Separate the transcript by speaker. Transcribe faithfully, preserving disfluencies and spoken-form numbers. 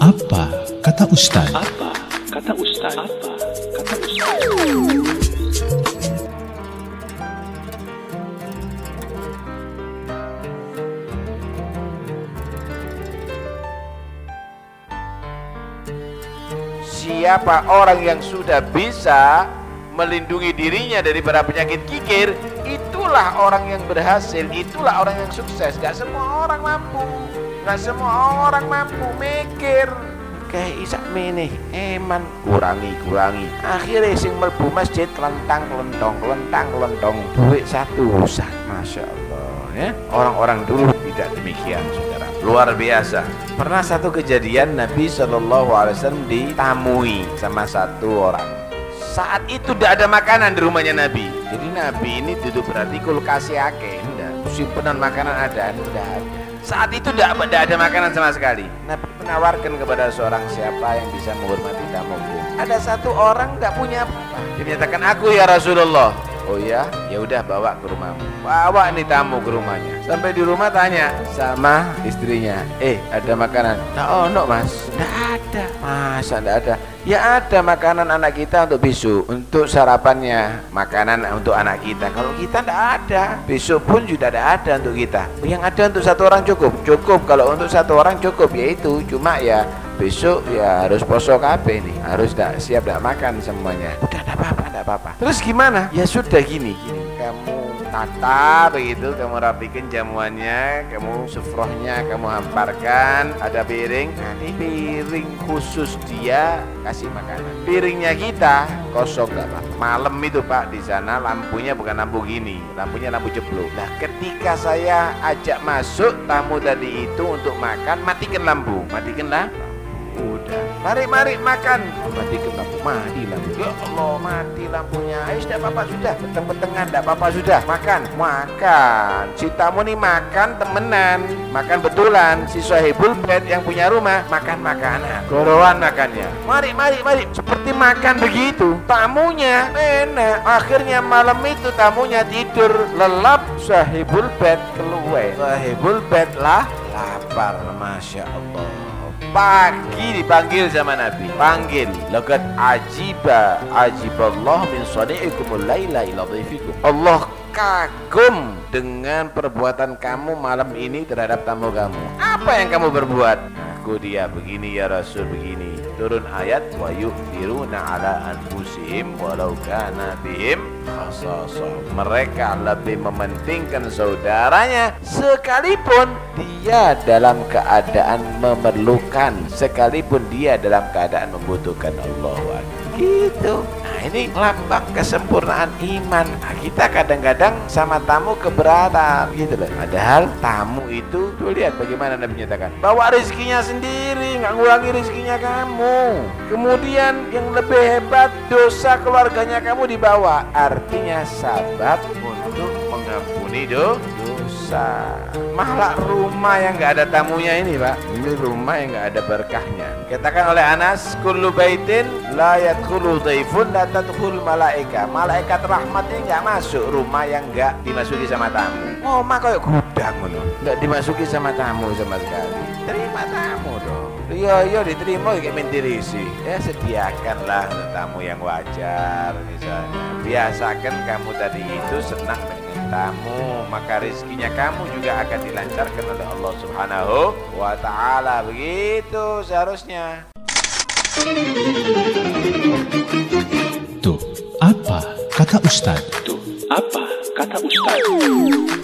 Speaker 1: Apa kata Ustaz?
Speaker 2: Apa kata Ustaz? Apa kata Ustaz?
Speaker 3: Siapa orang yang sudah bisa melindungi dirinya dari para penyakit kikir, itulah orang yang berhasil, itulah orang yang sukses. Gak semua orang mampu, gak semua orang mampu mikir kayak isak mene eman kurangi kurangi akhirnya sing melbu masjid kelentang kelentong kelentang kelentong duit satu usah. Masya Allah ya, orang-orang dulu tidak demikian saudara, luar biasa. Pernah satu kejadian Nabi shallallahu alaihi wasallam ditamui sama satu orang. Saat itu tidak ada makanan di rumahnya Nabi. Jadi Nabi ini duduk berarti kulkasnya akeh, enggak simpenan makanan ada, enggak ada. Saat itu tidak ada makanan sama sekali. Nabi menawarkan kepada seorang siapa yang bisa menghormati tamuku. Ada satu orang tidak punya apa-apa. Dia menyatakan, aku ya Rasulullah. Oh ya, ya udah bawa ke rumahmu. Bawa nih tamu ke rumahnya. Sampai di rumah tanya sama istrinya, eh ada makanan? Nah, oh no mas, tidak ada. Masa tidak ada? Ya ada makanan anak kita untuk besok, untuk sarapannya, makanan untuk anak kita. Kalau kita tidak ada, besok pun juga tidak ada untuk kita. Yang ada untuk satu orang cukup, cukup. Kalau untuk satu orang cukup, yaitu cuma ya besok ya harus poso kabeh nih, harus tidak siap tidak makan semuanya. Udah tidak apa-apa, tidak apa-apa. Terus gimana? Ya sudah gini, gini. Kamu tata begitu, kamu rapikan jamuannya, kamu sufrohnya, kamu hamparkan, ada piring. Nah, ini piring khusus dia kasih makanan. Piringnya kita kosong nggak pak. Malam itu pak di sana lampunya bukan lampu gini, lampunya lampu jeblok. Nah ketika saya ajak masuk tamu tadi itu untuk makan, matikan lampu, matikan lah. Udah, mari-mari makan. Matikan lampu, mati lampu. Ya Allah, mati lampunya. Ayo, tidak apa-apa sudah. Beteng-betengan, tidak apa-apa sudah. Makan, makan. Si tamu nih makan temenan, makan betulan. Si sahibul bed yang punya rumah makan makanan, gorowan makannya. Mari, mari, mari. Seperti makan begitu. Tamunya enak. Akhirnya malam itu tamunya tidur lelap. Sahibul bed keluar. Sahibul bed lah lapar. Masya Allah. Pagi dipanggil sama Nabi, panggil, laqad ajiba ajiballah min sani'ikumul laila ila dhaifikum. Allah kagum dengan perbuatan kamu malam ini terhadap tamu kamu. Apa yang kamu berbuat? Aku dia begini ya Rasul, begini. Turun ayat wa yu'thiruna ala anfusihim walau kana bihim khasasah. Mereka lebih mementingkan saudaranya sekalipun dia dalam keadaan memerlukan, sekalipun dia dalam keadaan membutuhkan. Allah gitu. Nah ini lambang kesempurnaan iman. Nah, kita kadang-kadang sama tamu keberatan gitu loh. Padahal tamu itu, tuh lihat bagaimana Nabi menyatakan, bawa rezekinya sendiri, nggak ngurangi rezekinya kamu. Kemudian yang lebih hebat, dosa keluarganya kamu dibawa. Artinya sabab untuk mengampuni do dosa. Malah rumah yang nggak ada tamunya ini pak, ini rumah yang nggak ada berkahnya. Katakan oleh Anas, kullu baitin la yadkhulu dhaifun la tadkhul malaika. Malaikat rahmat ini nggak masuk rumah yang nggak dimasuki sama tamu. Ngomah kayak gudang ngono, nggak dimasuki sama tamu sama sekali. Terima tamu dong. Iya iya diterima kayak mentirisi. Ya sediakanlah untuk tamu yang wajar misalnya. Biasakan kamu tadi itu senang dengan tamu, maka rezekinya kamu juga akan dilancarkan oleh Allah Subhanahu wa ta'ala. Begitu seharusnya.
Speaker 1: Tuh, apa kata Ustaz?
Speaker 2: Tuh, apa kata Ustaz?